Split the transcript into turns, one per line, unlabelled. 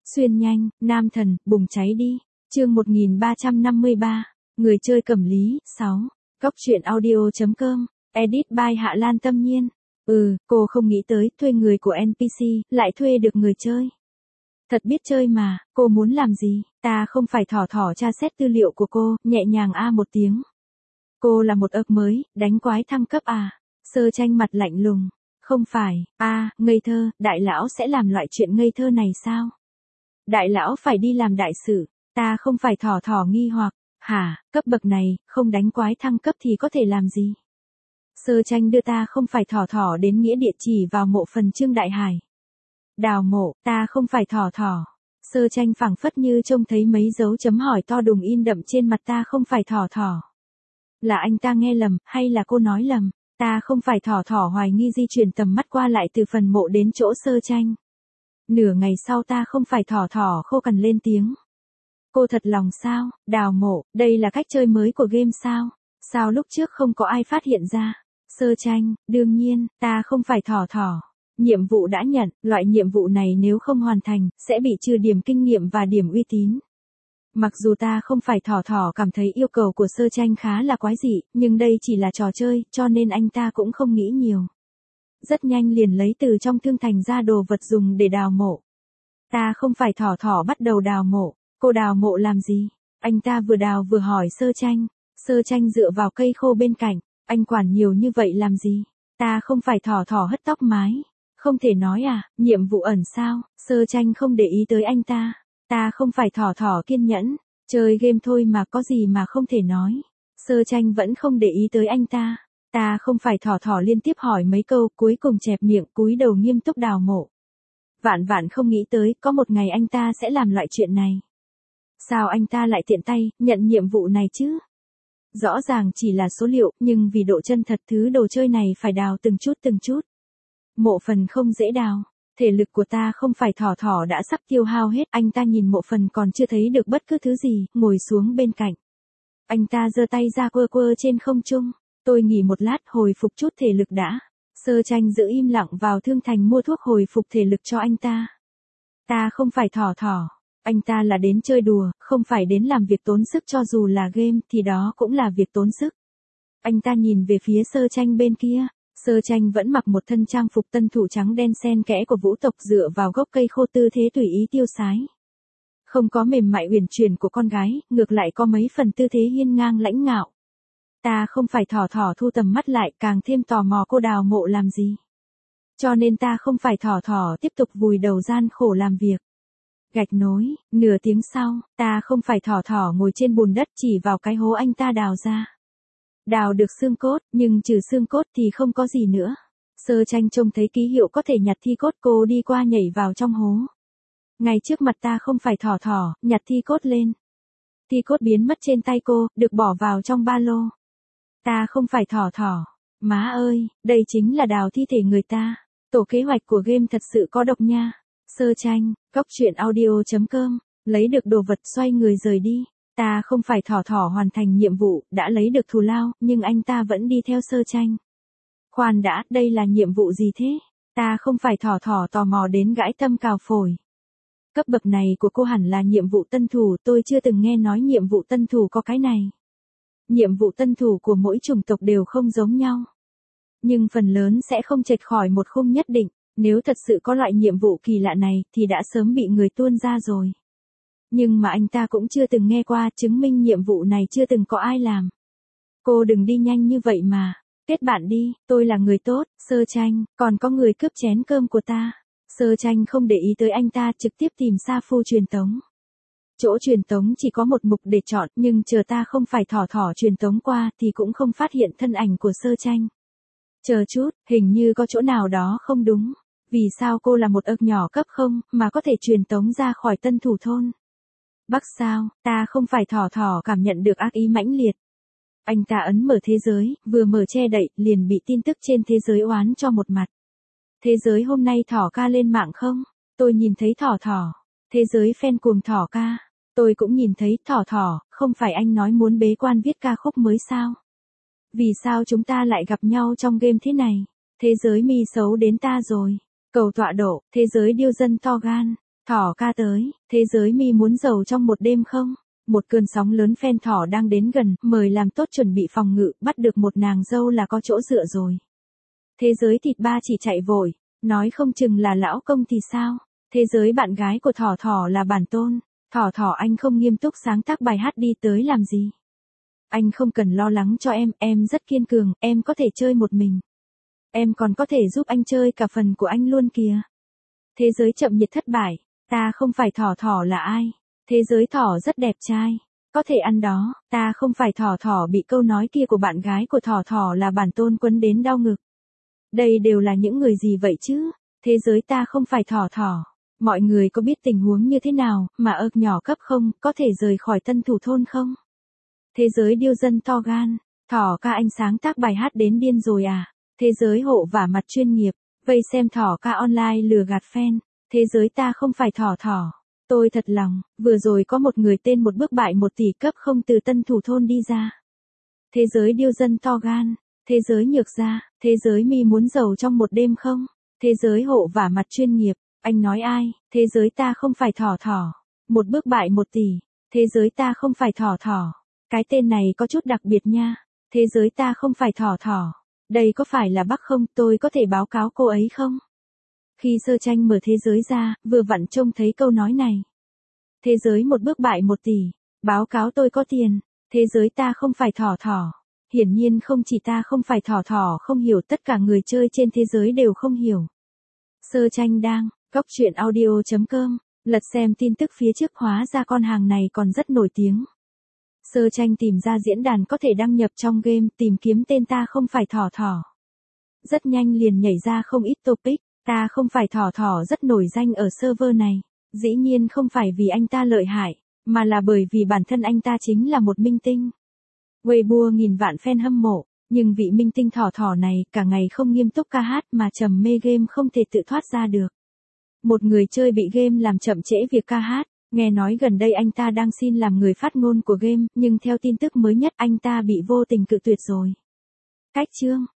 Xuyên nhanh, nam thần, bùng cháy đi. Chương 1353. Người chơi Cẩm Lý, 6. Góc truyện audio.com. Edit by Hạ Lan Tâm Nhiên. Cô không nghĩ tới thuê người của NPC, lại thuê được người chơi. Thật biết chơi mà, cô muốn làm gì? Ta không phải thỏ tra xét tư liệu của cô, nhẹ nhàng một tiếng. Cô là một ấp mới, đánh quái thăng cấp à? Sơ Tranh mặt lạnh lùng. Không phải, ngây thơ, đại lão sẽ làm loại chuyện ngây thơ này sao? Đại lão phải đi làm đại sự, ta không phải thỏ nghi hoặc, hả, cấp bậc này, không đánh quái thăng cấp thì có thể làm gì? Sơ Tranh đưa ta không phải thỏ đến nghĩa địa chỉ vào mộ phần Trương Đại Hải. Đào mộ, ta không phải thỏ. Sơ Tranh phảng phất như trông thấy mấy dấu chấm hỏi to đùng in đậm trên mặt ta không phải thỏ. Là anh ta nghe lầm, hay là cô nói lầm? Ta không phải thỏ hoài nghi di chuyển tầm mắt qua lại từ phần mộ đến chỗ Sơ Tranh. Nửa ngày sau ta không phải thỏ khô cằn lên tiếng. Cô thật lòng sao? Đào mộ, đây là cách chơi mới của game sao? Sao lúc trước không có ai phát hiện ra? Sơ Tranh, đương nhiên, ta không phải thỏ. Nhiệm vụ đã nhận, loại nhiệm vụ này nếu không hoàn thành, sẽ bị trừ điểm kinh nghiệm và điểm uy tín. Mặc dù ta không phải thỏ cảm thấy yêu cầu của Sơ Tranh khá là quái dị, nhưng đây chỉ là trò chơi, cho nên anh ta cũng không nghĩ nhiều. Rất nhanh liền lấy từ trong thương thành ra đồ vật dùng để đào mộ. Ta không phải thỏ bắt đầu đào mộ. Cô đào mộ làm gì? Anh ta vừa đào vừa hỏi Sơ Tranh. Sơ Tranh dựa vào cây khô bên cạnh. Anh quản nhiều như vậy làm gì? Ta không phải thỏ hất tóc mái. Không thể nói nhiệm vụ ẩn sao? Sơ Tranh không để ý tới anh ta. Ta không phải thỏ kiên nhẫn. Chơi game thôi mà có gì mà không thể nói. Sơ Tranh vẫn không để ý tới anh ta. Ta không phải thỏ liên tiếp hỏi mấy câu, cuối cùng chẹp miệng cúi đầu nghiêm túc đào mộ. Vạn không nghĩ tới, có một ngày anh ta sẽ làm loại chuyện này. Sao anh ta lại tiện tay, nhận nhiệm vụ này chứ? Rõ ràng chỉ là số liệu, nhưng vì độ chân thật thứ đồ chơi này phải đào từng chút. Mộ phần không dễ đào. Thể lực của ta không phải thỏ đã sắp tiêu hao hết. Anh ta nhìn mộ phần còn chưa thấy được bất cứ thứ gì, ngồi xuống bên cạnh. Anh ta giơ tay ra quơ trên không trung. Tôi nghỉ một lát hồi phục chút thể lực đã. Sơ Tranh giữ im lặng vào thương thành mua thuốc hồi phục thể lực cho anh ta. Ta không phải thỏ. Anh ta là đến chơi đùa, không phải đến làm việc tốn sức, cho dù là game thì đó cũng là việc tốn sức. Anh ta nhìn về phía Sơ Tranh bên kia. Sơ Tranh vẫn mặc một thân trang phục tân thủ trắng đen xen kẽ của vũ tộc, dựa vào gốc cây khô tư thế tùy ý tiêu sái. Không có mềm mại uyển chuyển của con gái, ngược lại có mấy phần tư thế hiên ngang lãnh ngạo. Ta không phải thỏ thu tầm mắt lại, càng thêm tò mò cô đào mộ làm gì. Cho nên ta không phải thỏ tiếp tục vùi đầu gian khổ làm việc. Gạch nối, nửa tiếng sau, ta không phải thỏ ngồi trên bùn đất chỉ vào cái hố anh ta đào ra. Đào được xương cốt, nhưng trừ xương cốt thì không có gì nữa. Sơ Tranh trông thấy ký hiệu có thể nhặt thi cốt, cô đi qua nhảy vào trong hố. Ngay trước mặt ta không phải thỏ, nhặt thi cốt lên. Thi cốt biến mất trên tay cô, được bỏ vào trong ba lô. Ta không phải thỏ. Má ơi, đây chính là đào thi thể người ta. Tổ kế hoạch của game thật sự có độc nha. Sơ Tranh, góc truyện audio.com. Lấy được đồ vật xoay người rời đi. Ta không phải thỏ hoàn thành nhiệm vụ, đã lấy được thù lao, nhưng anh ta vẫn đi theo Sơ Tranh. Khoan đã, đây là nhiệm vụ gì thế? Ta không phải thỏ tò mò đến gãi tâm cào phổi. Cấp bậc này của cô hẳn là nhiệm vụ tân thủ, tôi chưa từng nghe nói nhiệm vụ tân thủ có cái này. Nhiệm vụ tân thủ của mỗi chủng tộc đều không giống nhau. Nhưng phần lớn sẽ không chệch khỏi một khung nhất định. Nếu thật sự có loại nhiệm vụ kỳ lạ này thì đã sớm bị người tuôn ra rồi. Nhưng mà anh ta cũng chưa từng nghe qua, chứng minh nhiệm vụ này chưa từng có ai làm. Cô đừng đi nhanh như vậy mà. Kết bạn đi, tôi là người tốt. Sơ Tranh, còn có người cướp chén cơm của ta. Sơ Tranh không để ý tới anh ta, trực tiếp tìm Sa Phu truyền tống. Chỗ truyền tống chỉ có một mục để chọn, nhưng chờ ta không phải thỏ truyền tống qua thì cũng không phát hiện thân ảnh của Sơ Tranh. Chờ chút, hình như có chỗ nào đó không đúng. Vì sao cô là một ấp nhỏ cấp 0 mà có thể truyền tống ra khỏi tân thủ thôn? Bắc sao, ta không phải thỏ cảm nhận được ác ý mãnh liệt. Anh ta ấn mở thế giới, vừa mở che đậy, liền bị tin tức trên thế giới oán cho một mặt. Thế giới hôm nay thỏ ca lên mạng không? Tôi nhìn thấy thỏ. Thế giới fan cuồng thỏ ca. Tôi cũng nhìn thấy thỏ, không phải anh nói muốn bế quan viết ca khúc mới sao? Vì sao chúng ta lại gặp nhau trong game thế này? Thế giới mi xấu đến ta rồi. Cầu tọa độ, thế giới điêu dân to gan. Thỏ ca tới, thế giới mi muốn giàu trong một đêm không? Một cơn sóng lớn fan thỏ đang đến gần, mời làm tốt chuẩn bị phòng ngự, bắt được một nàng dâu là có chỗ dựa rồi. Thế giới thịt ba chỉ chạy vội, nói không chừng là lão công thì sao? Thế giới bạn gái của thỏ thỏ là bản tôn. Thỏ thỏ anh không nghiêm túc sáng tác bài hát đi tới làm gì? Anh không cần lo lắng cho em rất kiên cường, em có thể chơi một mình. Em còn có thể giúp anh chơi cả phần của anh luôn kìa. Thế giới chậm nhiệt thất bại, ta không phải thỏ thỏ là ai? Thế giới thỏ rất đẹp trai, có thể ăn đó, ta không phải thỏ thỏ bị câu nói kia của bạn gái của thỏ thỏ là bản tôn quấn đến đau ngực. Đây đều là những người gì vậy chứ? Thế giới ta không phải thỏ thỏ. Mọi người có biết tình huống như thế nào, mà nhỏ cấp không, có thể rời khỏi tân thủ thôn không? Thế giới điêu dân to gan, thỏ ca anh sáng tác bài hát đến điên rồi à? Thế giới hộ vả mặt chuyên nghiệp, vây xem thỏ ca online lừa gạt fan. Thế giới ta không phải thỏ thỏ. Tôi thật lòng, vừa rồi có một người tên một bước bại 1 tỷ cấp không từ tân thủ thôn đi ra. Thế giới điêu dân to gan, thế giới nhược gia, thế giới mi muốn giàu trong một đêm không? Thế giới hộ vả mặt chuyên nghiệp, anh nói ai? Thế giới ta không phải thỏ thỏ. Một bước bại 1 tỷ, thế giới ta không phải thỏ thỏ. Cái tên này có chút đặc biệt nha. Thế giới ta không phải thỏ thỏ. Đây có phải là Bắc không? Tôi có thể báo cáo cô ấy không? Khi sơ tranh mở thế giới ra, vừa vặn trông thấy câu nói này. Thế giới một bước bại 1 tỷ. Báo cáo tôi có tiền. Thế giới ta không phải thỏ thỏ. Hiển nhiên không chỉ ta không phải thỏ thỏ không hiểu, tất cả người chơi trên thế giới đều không hiểu. Sơ tranh đang, góc truyện audio.com, lật xem tin tức phía trước hóa ra con hàng này còn rất nổi tiếng. Sơ tranh tìm ra diễn đàn có thể đăng nhập trong game, tìm kiếm tên ta không phải thỏ thỏ. Rất nhanh liền nhảy ra không ít topic, ta không phải thỏ thỏ rất nổi danh ở server này. Dĩ nhiên không phải vì anh ta lợi hại, mà là bởi vì bản thân anh ta chính là một minh tinh. Weibo nghìn vạn fan hâm mộ, nhưng vị minh tinh thỏ thỏ này cả ngày không nghiêm túc ca hát mà trầm mê game không thể tự thoát ra được. Một người chơi bị game làm chậm trễ việc ca hát, nghe nói gần đây anh ta đang xin làm người phát ngôn của game, nhưng theo tin tức mới nhất anh ta bị vô tình cự tuyệt rồi. Cách chương